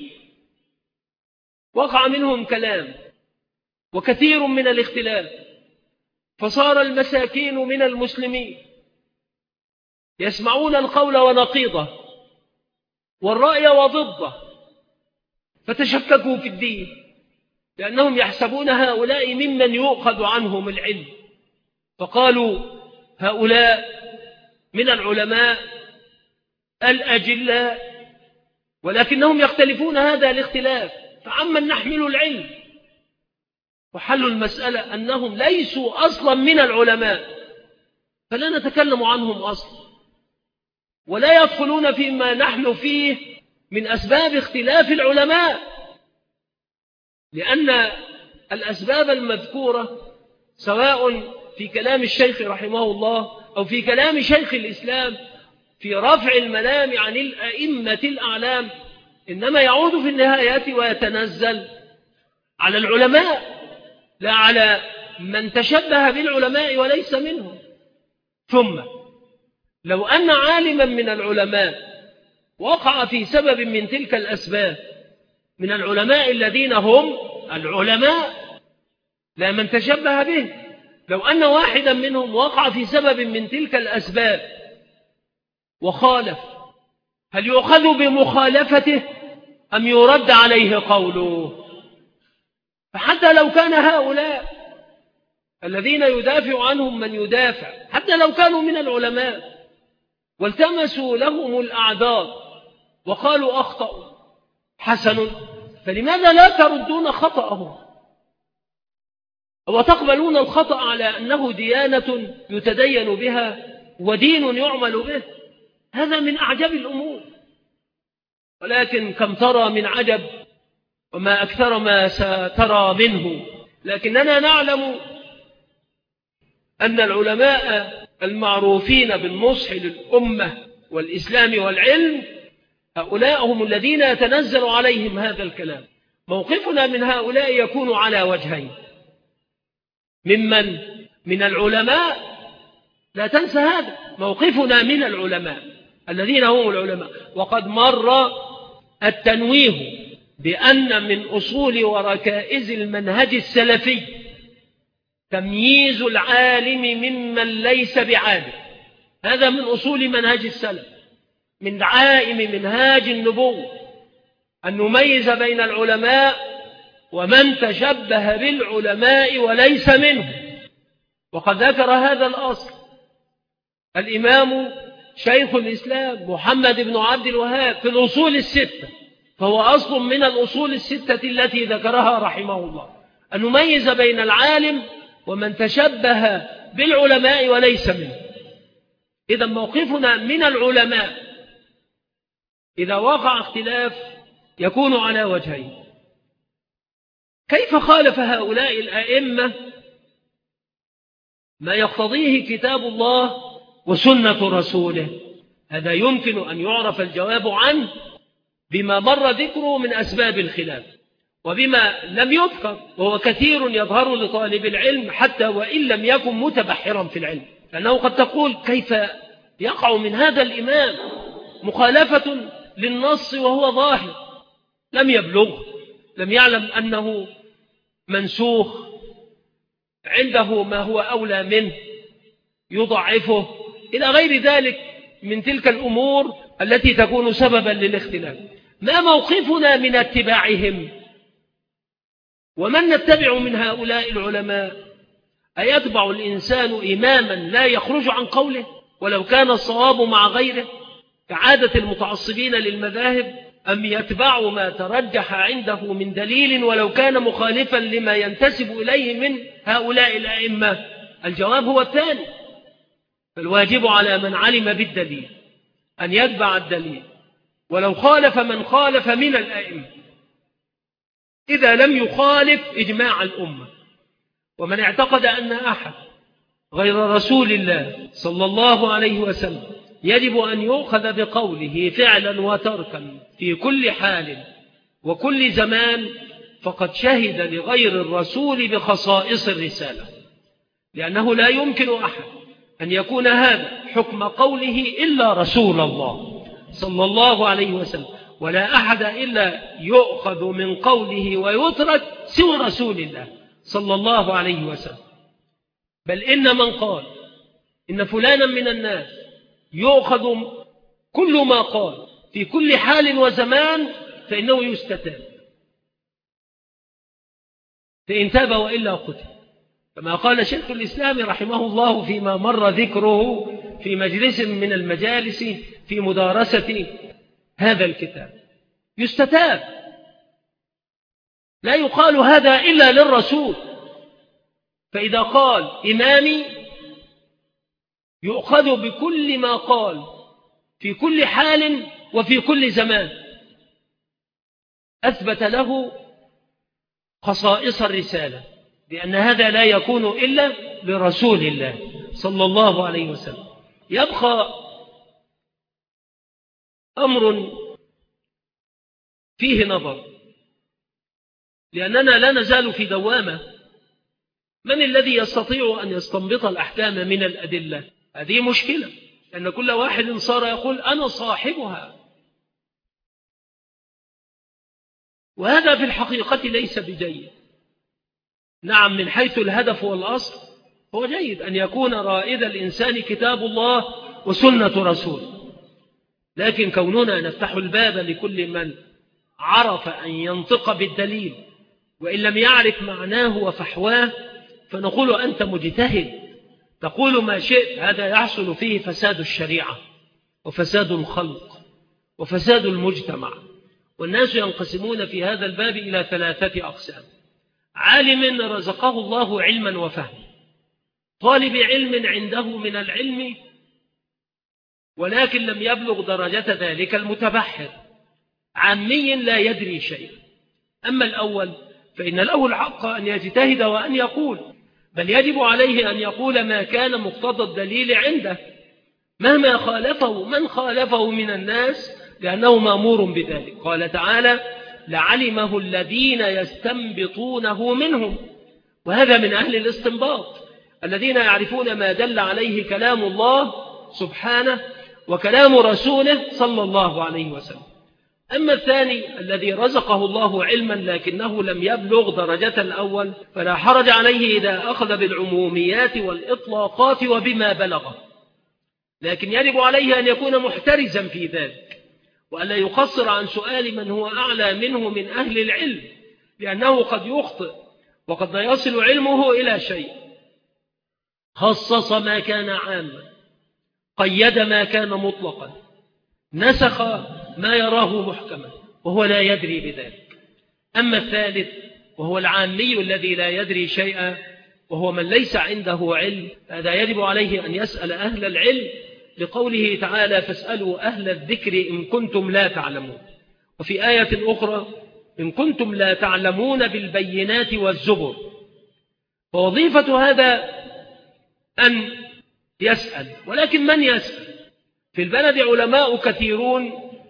وقع منهم كلام وكثير من الاختلاف، فصار المساكين من المسلمين يسمعون القول ونقيضه والرأي وضده، فتشككوا في الدين لأنهم يحسبون هؤلاء ممن يؤخذ عنهم العلم، فقالوا: هؤلاء من العلماء الأجلاء، ولكنهم يختلفون هذا الاختلاف، فعمن نحمل العلم؟ وحل المسألة أنهم ليسوا أصلا من العلماء، فلا نتكلم عنهم أصلا، ولا يدخلون فيما نحن فيه من أسباب اختلاف العلماء، لأن الأسباب المذكورة سواء في كلام الشيخ رحمه الله أو في كلام شيخ الإسلام في رفع الملام عن الأئمة الأعلام إنما يعود في النهاية ويتنزل على العلماء، لا على من تشبه بالعلماء وليس منهم. ثم لو أن عالما من العلماء وقع في سبب من تلك الأسباب من العلماء الذين هم العلماء لا من تشبه به، لو أن واحدا منهم وقع في سبب من تلك الأسباب وخالف، هل يؤخذ بمخالفته أم يرد عليه قوله؟ فحتى لو كان هؤلاء الذين يدافع عنهم من يدافع، حتى لو كانوا من العلماء والتمسوا لهم الأعذار وقالوا أخطأوا حسن، فلماذا لا تردون خطأهم وتقبلون الخطأ على أنه ديانة يتدين بها ودين يعمل به؟ هذا من أعجب الأمور. ولكن كم ترى من عجب وما أكثر ما سترى منه. لكننا نعلم أن العلماء المعروفين بالنصح للأمة والإسلام والعلم هؤلاء هم الذين يتنزل عليهم هذا الكلام، موقفنا من هؤلاء يكون على وجهين. من العلماء، لا تنسى هذا، موقفنا من العلماء الذين هم العلماء. وقد مر التنويه بأن من أصول وركائز المنهج السلفي تمييز العالم ممن ليس بعالم. هذا من أصول منهج السلف، من دعائم منهاج النبوة، أن نميز بين العلماء ومن تشبه بالعلماء وليس منهم. وقد ذكر هذا الأصل الإمام شيخ الإسلام محمد بن عبد الوهاب في الأصول الستة، فهو أصل من الأصول الستة التي ذكرها رحمه الله، أن نميز بين العالم ومن تشبه بالعلماء وليس منهم. إذا موقفنا من العلماء إذا وقع اختلاف يكون على وجهين. كيف خالف هؤلاء الأئمة ما يقتضيه كتاب الله وسنة رسوله؟ هذا يمكن أن يعرف الجواب عنه بما مر ذكره من أسباب الخلاف، وبما لم يذكر، وهو كثير يظهر لطالب العلم حتى وإن لم يكن متبحرا في العلم، لأنه قد تقول كيف يقع من هذا الإمام مخالفة للنص وهو ظاهر، لم يبلغ، لم يعلم أنه منسوخ، عنده ما هو أولى منه يضعفه إلى غير ذلك من تلك الأمور التي تكون سببا للاختلاف. ما موقفنا من اتباعهم؟ ومن نتبع من هؤلاء العلماء؟ أيتبع الإنسان إماما لا يخرج عن قوله ولو كان الصواب مع غيره كعادة المتعصبين للمذاهب، أم يتبع ما ترجح عنده من دليل ولو كان مخالفا لما ينتسب إليه من هؤلاء الأئمة؟ الجواب هو الثاني. فالواجب على من علم بالدليل أن يتبع الدليل ولو خالف من خالف من الأئمة، إذا لم يخالف إجماع الأمة. ومن اعتقد أن أحد غير رسول الله صلى الله عليه وسلم يجب أن يؤخذ بقوله فعلا وتركا في كل حال وكل زمان، فقد شهد لغير الرسول بخصائص الرسالة، لأنه لا يمكن أحد أن يكون هذا حكم قوله إلا رسول الله صلى الله عليه وسلم، ولا أحد إلا يؤخذ من قوله ويترك سوى رسول الله صلى الله عليه وسلم. بل إن من قال إن فلانا من الناس يؤخذ كل ما قال في كل حال وزمان فإنه يستتاب، فإن تاب وإلا قتل، كما قال شيخ الإسلام رحمه الله فيما مر ذكره في مجلس من المجالس في مدارسة هذا الكتاب. يستتاب، لا يقال هذا إلا للرسول. فإذا قال إمامي يؤخذ بكل ما قال في كل حال وفي كل زمان، أثبت له خصائص الرسالة، لأن هذا لا يكون إلا لرسول الله صلى الله عليه وسلم. يبقى أمر فيه نظر، لأننا لا نزال في دوامة. من الذي يستطيع أن يستنبط الأحكام من الأدلة؟ هذه مشكلة، لأن كل واحد صار يقول أنا صاحبها، وهذا في الحقيقة ليس بجيد. نعم، من حيث الهدف والأصل هو جيد أن يكون رائد الإنسان كتاب الله وسنة رسوله، لكن كوننا نفتح الباب لكل من عرف أن ينطق بالدليل وإن لم يعرف معناه وفحواه فنقول أنت مجتهد تقول ما شئت، هذا يحصل فيه فساد الشريعة وفساد الخلق وفساد المجتمع. والناس ينقسمون في هذا الباب إلى 3 أقسام: عالم رزقه الله علما وفهم، طالب علم عنده من العلم ولكن لم يبلغ درجة ذلك المتبحر، عامي لا يدري شيء. أما الأول فإن له الحق أن يجتهد وأن يقول، بل يجب عليه أن يقول ما كان مقتضى الدليل عنده مهما خالفه من خالفه من الناس، لأنه مأمور بذلك. قال تعالى: لعلمه الذين يستنبطونه منهم. وهذا من أهل الاستنباط الذين يعرفون ما دل عليه كلام الله سبحانه وكلام رسوله صلى الله عليه وسلم. أما الثاني الذي رزقه الله علما لكنه لم يبلغ درجة الأول فلا حرج عليه إذا أخذ بالعموميات والإطلاقات وبما بلغه، لكن يجب عليه أن يكون محترزا في ذلك وألا يقصر عن سؤال من هو أعلى منه من أهل العلم، لأنه قد يخطئ وقد لا يصل علمه إلى شيء. خصص ما كان عاما، قيد ما كان مطلقا، نسخ ما يراه محكما وهو لا يدري بذلك. أما الثالث وهو العامي الذي لا يدري شيئا وهو من ليس عنده علم، هذا يجب عليه أن يسأل أهل العلم لقوله تعالى فاسألوا أهل الذكر إن كنتم لا تعلمون. وفي آية أخرى إن كنتم لا تعلمون بالبينات والزبر. فوظيفة هذا أن يسأل، ولكن من يسأل؟ في البلد علماء كثيرون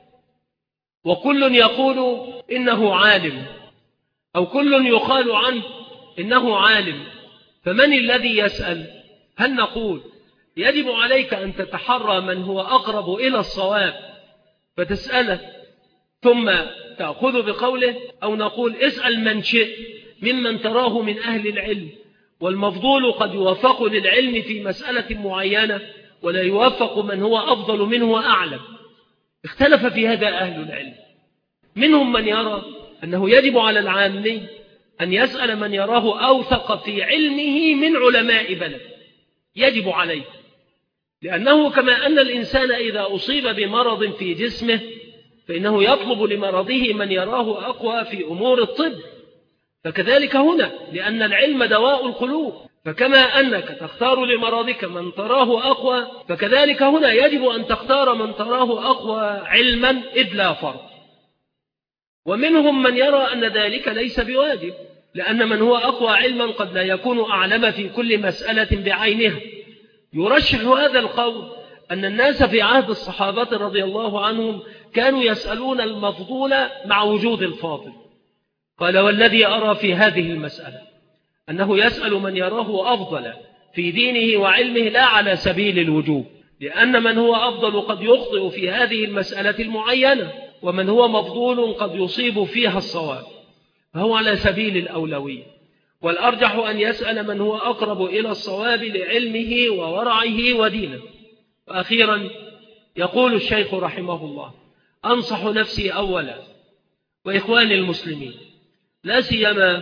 وكل يقول إنه عالم أو كل يقال عنه إنه عالم، فمن الذي يسأل؟ هل نقول يجب عليك أن تتحرى من هو أقرب إلى الصواب فتسأله ثم تأخذ بقوله، أو نقول اسأل من شئت ممن تراه من أهل العلم، والمفضول قد يوفق للعلم في مسألة معينة ولا يوفق من هو أفضل منه وأعلم. اختلف في هذا أهل العلم، منهم من يرى أنه يجب على العامي أن يسأل من يراه أوثق في علمه من علماء بلد، يجب عليه، لأنه كما أن الإنسان إذا أصيب بمرض في جسمه فإنه يطلب لمرضه من يراه أقوى في أمور الطب، فكذلك هنا لأن العلم دواء القلوب، فكما أنك تختار لمرضك من تراه أقوى فكذلك هنا يجب أن تختار من تراه أقوى علما إذ لا فرق. ومنهم من يرى أن ذلك ليس بواجب، لأن من هو أقوى علما قد لا يكون أعلم في كل مسألة بعينها. يرشح هذا القول أن الناس في عهد الصحابة رضي الله عنهم كانوا يسألون المفضول مع وجود الفاضل. قال والذي أرى في هذه المسألة أنه يسأل من يراه أفضل في دينه وعلمه لا على سبيل الوجوب، لأن من هو أفضل قد يخطئ في هذه المسألة المعينة، ومن هو مفضول قد يصيب فيها الصواب، فهو على سبيل الأولوية. والأرجح أن يسأل من هو أقرب إلى الصواب لعلمه وورعه ودينه. وأخيرا يقول الشيخ رحمه الله أنصح نفسي أولا وإخواني المسلمين، لا سيما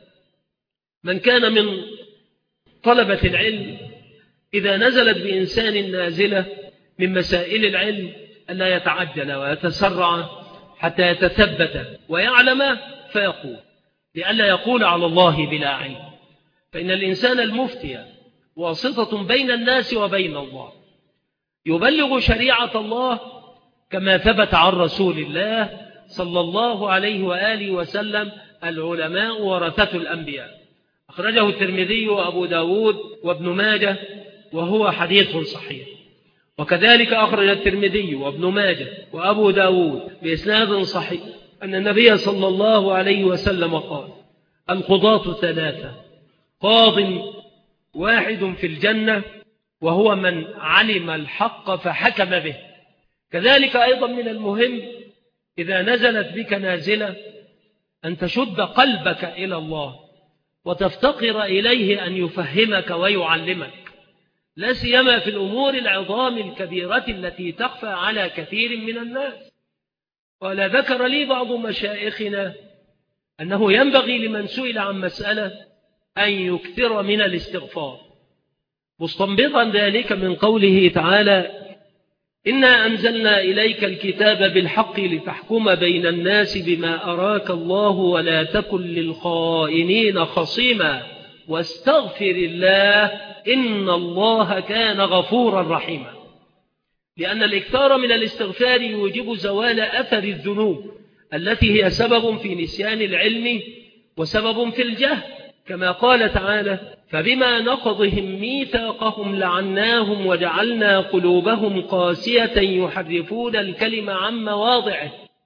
من كان من طلبة العلم، إذا نزلت بإنسان نازلة من مسائل العلم ألا يتعجل ويتسرع حتى يتثبت ويعلم فيقول، لئلا يقول على الله بلا علم، فإن الإنسان المفتي واسطة بين الناس وبين الله، يبلغ شريعة الله كما ثبت عن رسول الله صلى الله عليه وآله وسلم العلماء ورثة الأنبياء. أخرجه الترمذي وأبو داود وابن ماجه وهو حديث صحيح. وكذلك أخرج الترمذي وابن ماجه وأبو داود بإسناد صحيح أن النبي صلى الله عليه وسلم قال القضاة ثلاثة، قاض واحد في الجنة وهو من علم الحق فحكم به. كذلك أيضا من المهم إذا نزلت بك نازلة أن تشد قلبك إلى الله وتفتقر إليه أن يفهمك ويعلمك، لا سيما في الأمور العظام الكبيرة التي تخفى على كثير من الناس. ولا ذكر لي بعض مشايخنا أنه ينبغي لمن سئل عن مسألة أن يكثر من الاستغفار، مستنبطا ذلك من قوله تعالى إنا أنزلنا إليك الكتاب بالحق لتحكم بين الناس بما أراك الله ولا تكن للخائنين خصيما واستغفر الله إن الله كان غفورا رحيما. لأن الإكثار من الاستغفار يوجب زوال أثر الذنوب التي هي سبب في نسيان العلم وسبب في الجهل، كما قال تعالى فبما نقضهم ميثاقهم لعناهم وجعلنا قلوبهم قاسية يحرفون الكلم عن مواضعه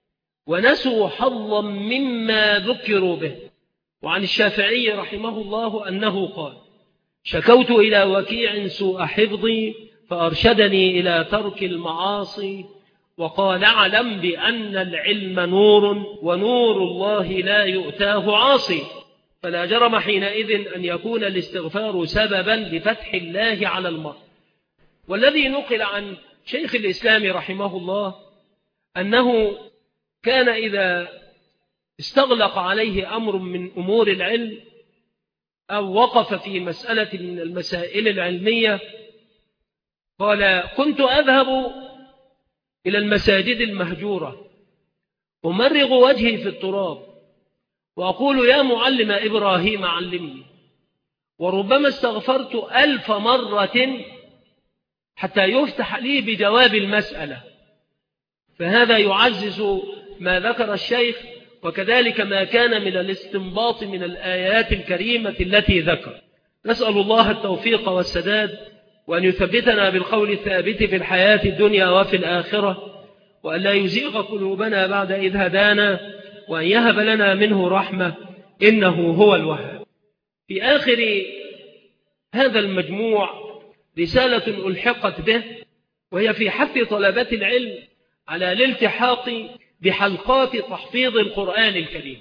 ونسوا حظا مما ذكروا به. وعن الشافعي رحمه الله أنه قال: شكوت إلى وكيع سوء حفظي فأرشدني إلى ترك المعاصي، وقال: اعلم بأن العلم نور، ونور الله لا يؤتاه عاصي. فلا جرم حينئذ أن يكون الاستغفار سببا لفتح الله على المرء. والذي نقل عن شيخ الإسلام رحمه الله أنه كان إذا استغلق عليه أمر من أمور العلم أو وقف في مسألة من المسائل العلمية قال: كنت أذهب إلى المساجد المهجورة أمرغ وجهي في التراب وأقول: يا معلم إبراهيم علمني. وربما استغفرت 1000 مرة حتى يفتح لي بجواب المسألة. فهذا يعزز ما ذكر الشيخ، وكذلك ما كان من الاستنباط من الآيات الكريمة التي ذكر. نسأل الله التوفيق والسداد، وأن يثبتنا بالقول الثابت في الحياة الدنيا وفي الآخرة، وأن لا يزيغ قلوبنا بعد إذ هدانا، وأن يهب لنا منه رحمة إنه هو الوهاب. في آخر هذا المجموع رسالة ألحقت به، وهي في حث طلبة العلم على الالتحاق بحلقات تحفيظ القرآن الكريم.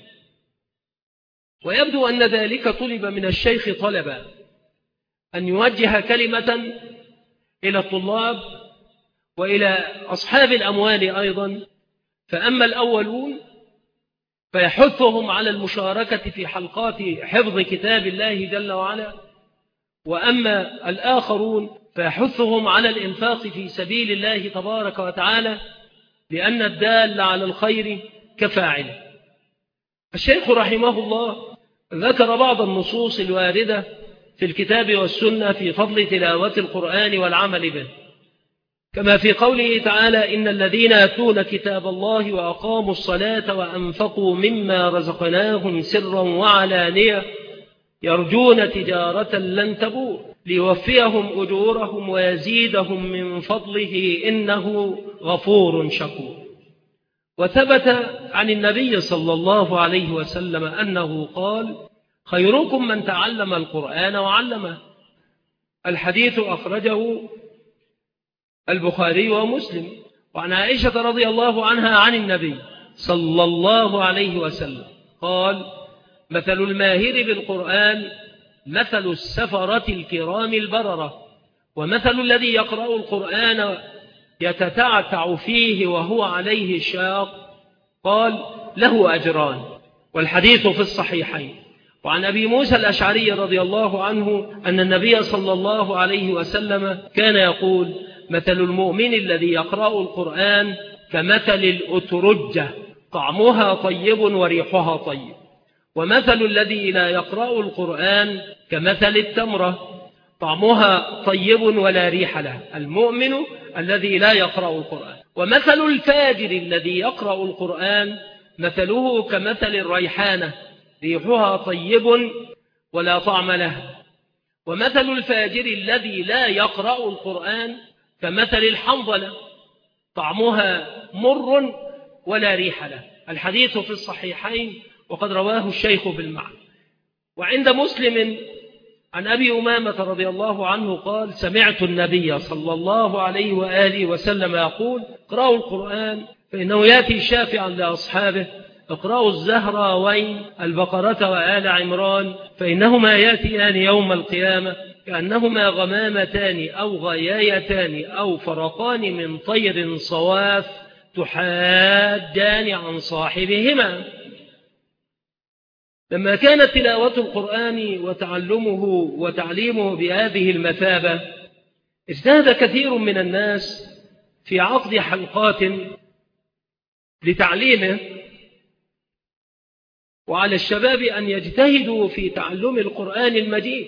ويبدو أن ذلك طلب من الشيخ طلبا أن يوجه كلمة إلى الطلاب وإلى أصحاب الأموال أيضا. فأما الأولون فيحثهم على المشاركة في حلقات حفظ كتاب الله جل وعلا، وأما الآخرون فيحثهم على الإنفاق في سبيل الله تبارك وتعالى، لأن الدال على الخير كفاعله. الشيخ رحمه الله ذكر بعض النصوص الواردة في الكتاب والسنة في فضل تلاوة القرآن والعمل به، كما في قوله تعالى: إن الذين يتلون كتاب الله وأقاموا الصلاة وأنفقوا مما رزقناهم سرا وعلانية يرجون تجارة لن تبور ليوفيهم أجورهم ويزيدهم من فضله إنه غفور شكور. وثبت عن النبي صلى الله عليه وسلم أنه قال: خيركم من تعلم القرآن وعلمه. الحديث أخرجه البخاري ومسلم. وعن عائشة رضي الله عنها عن النبي صلى الله عليه وسلم قال: مثل الماهر بالقرآن مثل السفرة الكرام البررة، ومثل الذي يقرأ القرآن يتتعتع فيه وهو عليه شاق قال: له أجران. والحديث في الصحيحين. وعن أبي موسى الأشعري رضي الله عنه أن النبي صلى الله عليه وسلم كان يقول: مثل المؤمن الذي يقرأ القرآن كمثل الأترجة طعمها طيب وريحها طيب، ومثل الذي لا يقرأ القرآن كمثل التمرة طعمها طيب ولا ريح له. المؤمن الذي لا يقرأ القرآن. ومثل الفاجر الذي يقرأ القرآن مثله كمثل الريحانة ريحها طيب ولا طعم له. ومثل الفاجر الذي لا يقرأ القرآن كمثل الحنظلة طعمها مر ولا ريح له. الحديث في الصحيحين، وقد رواه الشيخ بالمعنى. وعند مسلم عن أبي أمامة رضي الله عنه قال: سمعت النبي صلى الله عليه وآله وسلم يقول: اقرأوا القرآن فإنه يأتي شافعا لأصحابه، اقرأوا الزهراوين البقرة وآل عمران فإنهما يأتيان يوم القيامة كأنهما غمامتان أو غيايتان أو فرقان من طير صواف تحاجان عن صاحبهما. لما كانت تلاوة القرآن وتعلمه وتعليمه بهذه المثابة، اجتهد كثير من الناس في عقد حلقات لتعليمه، وعلى الشباب أن يجتهدوا في تعلم القرآن المجيد.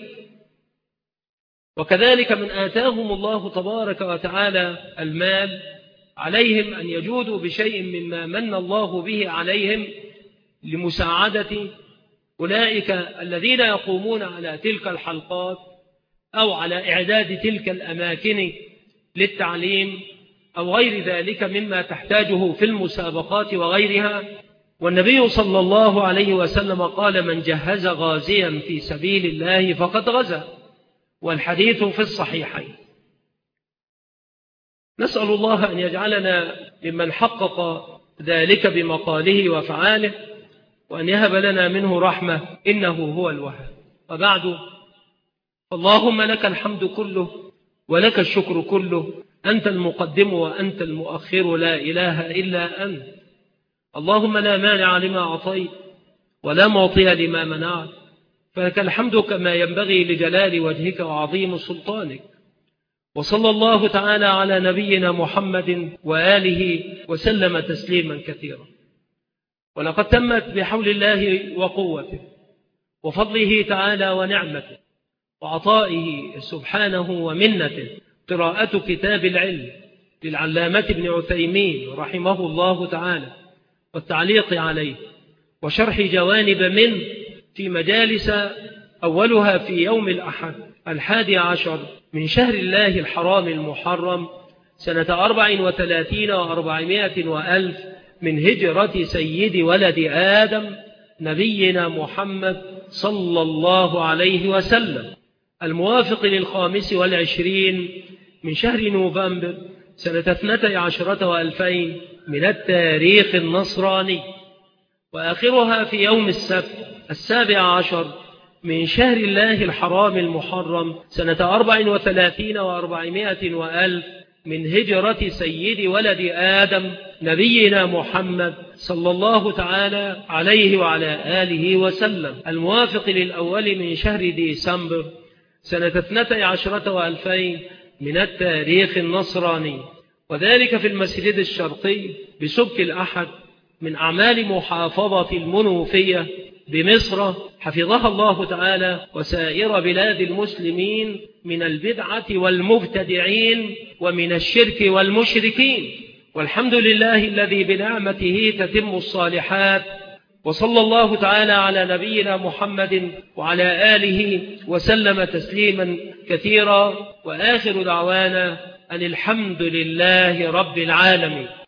وكذلك من آتاهم الله تبارك وتعالى المال عليهم أن يجودوا بشيء مما من الله به عليهم لمساعدة أولئك الذين يقومون على تلك الحلقات أو على إعداد تلك الأماكن للتعليم أو غير ذلك مما تحتاجه في المسابقات وغيرها. والنبي صلى الله عليه وسلم قال: من جهز غازيا في سبيل الله فقد غزا، والحديث في الصحيحين. نسأل الله أن يجعلنا ممن حقق ذلك بمقاله وفعاله، وأن يهب لنا منه رحمة إنه هو الوهاب. وبعد، اللهم لك الحمد كله ولك الشكر كله، أنت المقدم وأنت المؤخر، لا إله إلا أنت. اللهم لا مانع لما أعطيت ولا معطي لما منعت، فلك الحمد كما ينبغي لجلال وجهك وعظيم سلطانك. وصلى الله تعالى على نبينا محمد وآله وسلم تسليما كثيرا. ولقد تمت بحول الله وقوته وفضله تعالى ونعمته وعطائه سبحانه ومنته قراءة كتاب العلم للعلامة ابن عثيمين رحمه الله تعالى، والتعليق عليه وشرح جوانب منه في مجالس، أولها في يوم الأحد 11 من شهر الله الحرام المحرم سنة 34 و400 وألف من هجرة سيد ولد آدم نبينا محمد صلى الله عليه وسلم، الموافق 25 من شهر نوفمبر سنة 12 و2000 من التاريخ النصراني، وآخرها في يوم السبت 17 من شهر الله الحرام المحرم سنة 34 و400 وألف من هجرة سيد ولد آدم نبينا محمد صلى الله تعالى عليه وعلى آله وسلم، الموافق للأول من شهر ديسمبر سنة 12 و2000 من التاريخ النصراني، وذلك في المسجد الشرقي بسبك الأحد من أعمال محافظة المنوفية بمصر، حفظها الله تعالى، وسائر بلاد المسلمين من البدعة والمبتدعين ومن الشرك والمشركين. والحمد لله الذي بنعمته تتم الصالحات. وصلى الله تعالى على نبينا محمد وعلى آله وسلم تسليما كثيرا، وآخر دعوانا أن الحمد لله رب العالمين.